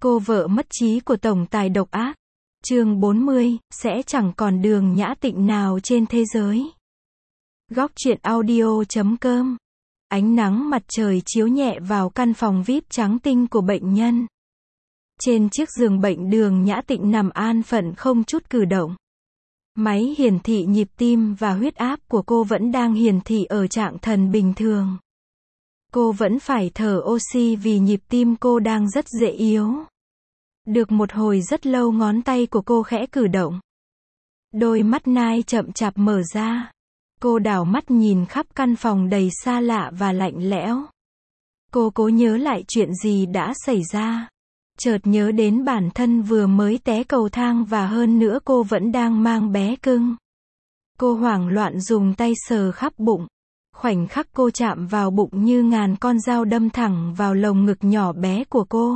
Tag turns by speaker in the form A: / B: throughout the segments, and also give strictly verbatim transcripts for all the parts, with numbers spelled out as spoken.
A: Cô vợ mất trí của tổng tài độc ác. Chương bốn mươi, sẽ chẳng còn Đường Nhã Tịnh nào trên thế giới. Góc truyện audio chấm com. Ánh nắng mặt trời chiếu nhẹ vào căn phòng vi ai pi trắng tinh của bệnh nhân. Trên chiếc giường bệnh, Đường Nhã Tịnh nằm an phận không chút cử động. Máy hiển thị nhịp tim và huyết áp của cô vẫn đang hiển thị ở trạng thần bình thường. Cô vẫn phải thở oxy vì nhịp tim cô đang rất dễ yếu. Được một hồi rất lâu, ngón tay của cô khẽ cử động. Đôi mắt nai chậm chạp mở ra. Cô đảo mắt nhìn khắp căn phòng đầy xa lạ và lạnh lẽo. Cô cố nhớ lại chuyện gì đã xảy ra. Chợt nhớ đến bản thân vừa mới té cầu thang và hơn nữa cô vẫn đang mang bé cưng. Cô hoảng loạn dùng tay sờ khắp bụng. Khoảnh khắc cô chạm vào bụng như ngàn con dao đâm thẳng vào lồng ngực nhỏ bé của cô.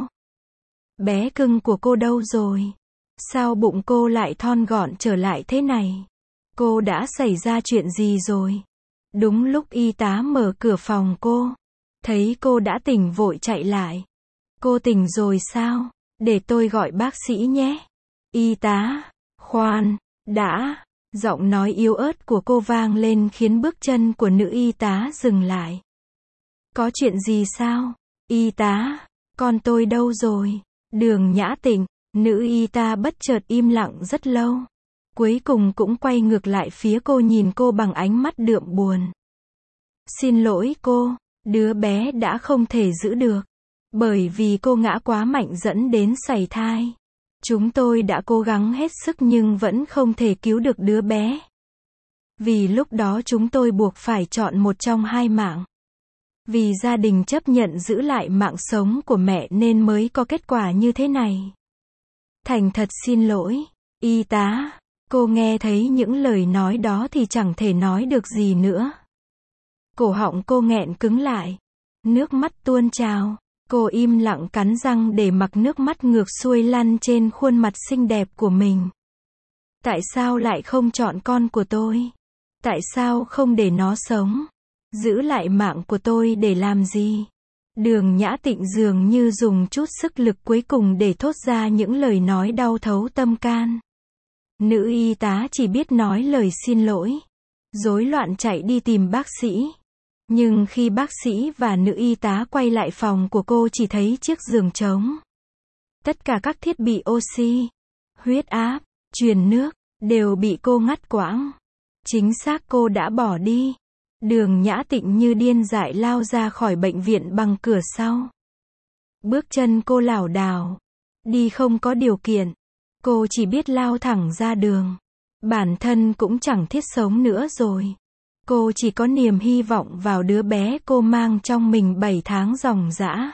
A: Bé cưng của cô đâu rồi? Sao bụng cô lại thon gọn trở lại thế này? Cô đã xảy ra chuyện gì rồi? Đúng lúc y tá mở cửa phòng cô, thấy cô đã tỉnh vội chạy lại. Cô tỉnh rồi sao? Để tôi gọi bác sĩ nhé. Y tá, khoan, đã. Giọng nói yếu ớt của cô vang lên khiến bước chân của nữ y tá dừng lại. Có chuyện gì sao? Y tá, con tôi đâu rồi? Đường Nhã Tịnh. Nữ y tá bất chợt im lặng rất lâu. Cuối cùng cũng quay ngược lại phía cô, nhìn cô bằng ánh mắt đượm buồn. Xin lỗi cô, đứa bé đã không thể giữ được. Bởi vì cô ngã quá mạnh dẫn đến sảy thai. Chúng tôi đã cố gắng hết sức nhưng vẫn không thể cứu được đứa bé. Vì lúc đó chúng tôi buộc phải chọn một trong hai mạng. Vì gia đình chấp nhận giữ lại mạng sống của mẹ nên mới có kết quả như thế này. Thành thật xin lỗi, y tá. Cô nghe thấy những lời nói đó thì chẳng thể nói được gì nữa. Cổ họng cô nghẹn cứng lại. Nước mắt tuôn trào. Cô im lặng cắn răng để mặc nước mắt ngược xuôi lăn trên khuôn mặt xinh đẹp của mình. Tại sao lại không chọn con của tôi? Tại sao không để nó sống? Giữ lại mạng của tôi để làm gì? Đường Nhã Tịnh dường như dùng chút sức lực cuối cùng để thốt ra những lời nói đau thấu tâm can. Nữ y tá chỉ biết nói lời xin lỗi. Rối loạn chạy đi tìm bác sĩ. Nhưng khi bác sĩ và nữ y tá quay lại phòng của cô chỉ thấy chiếc giường trống. Tất cả các thiết bị oxy, huyết áp, truyền nước, đều bị cô ngắt quãng. Chính xác, cô đã bỏ đi. Đường Nhã Tịnh như điên dại lao ra khỏi bệnh viện bằng cửa sau. Bước chân cô lảo đảo. Đi không có điều kiện. Cô chỉ biết lao thẳng ra đường. Bản thân cũng chẳng thiết sống nữa rồi. Cô chỉ có niềm hy vọng vào đứa bé cô mang trong mình bảy tháng ròng rã.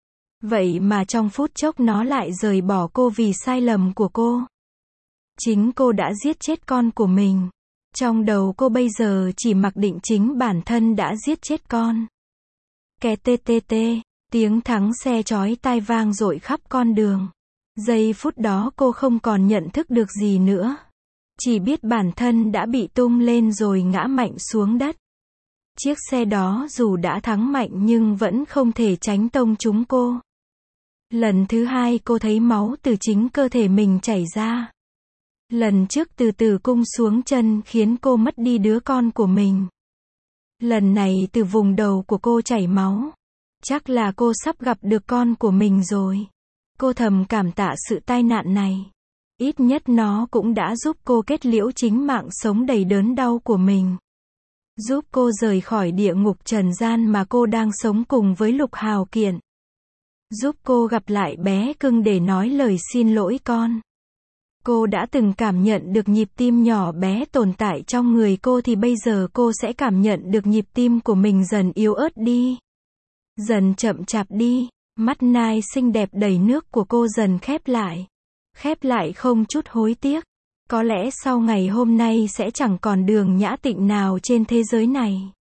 A: Vậy mà trong phút chốc nó lại rời bỏ cô vì sai lầm của cô. Chính cô đã giết chết con của mình. Trong đầu cô bây giờ chỉ mặc định chính bản thân đã giết chết con. Kẹt tê tê tê, tiếng thắng xe chói tai vang dội khắp con đường. Giây phút đó cô không còn nhận thức được gì nữa. Chỉ biết bản thân đã bị tung lên rồi ngã mạnh xuống đất. Chiếc xe đó dù đã thắng mạnh nhưng vẫn không thể tránh tông trúng cô. Lần thứ hai cô thấy máu từ chính cơ thể mình chảy ra. Lần trước từ từ cung xuống chân khiến cô mất đi đứa con của mình. Lần này từ vùng đầu của cô chảy máu. Chắc là cô sắp gặp được con của mình rồi. Cô thầm cảm tạ sự tai nạn này. Ít nhất nó cũng đã giúp cô kết liễu chính mạng sống đầy đớn đau của mình. Giúp cô rời khỏi địa ngục trần gian mà cô đang sống cùng với Lục Hào Kiện. Giúp cô gặp lại bé cưng để nói lời xin lỗi con. Cô đã từng cảm nhận được nhịp tim nhỏ bé tồn tại trong người cô thì bây giờ cô sẽ cảm nhận được nhịp tim của mình dần yếu ớt đi. Dần chậm chạp đi. Mắt nai xinh đẹp đầy nước của cô dần khép lại. Khép lại không chút hối tiếc. Có lẽ sau ngày hôm nay sẽ chẳng còn Đường Nhã Tịnh nào trên thế giới này.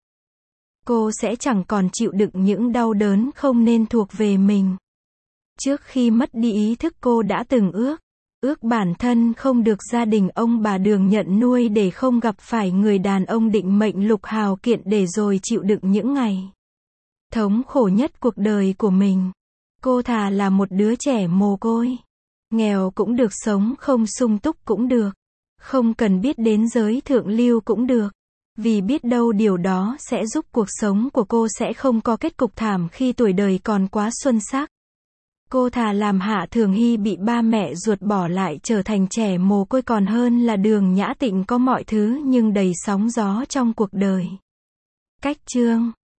A: Cô sẽ chẳng còn chịu đựng những đau đớn không nên thuộc về mình. Trước khi mất đi ý thức cô đã từng ước. Ước bản thân không được gia đình ông bà Đường nhận nuôi để không gặp phải người đàn ông định mệnh Lục Hào Kiện để rồi chịu đựng những ngày thống khổ nhất cuộc đời của mình. Cô Cô thà là một đứa trẻ mồ côi. Nghèo cũng được, sống không sung túc cũng được. Không cần biết đến giới thượng lưu cũng được. Vì biết đâu điều đó sẽ giúp cuộc sống của cô sẽ không có kết cục thảm khi tuổi đời còn quá xuân sắc. Cô thà làm Hạ Thường Hy bị ba mẹ ruột bỏ lại trở thành trẻ mồ côi còn hơn là Đường Nhã Tịnh có mọi thứ nhưng đầy sóng gió trong cuộc đời. Cách chương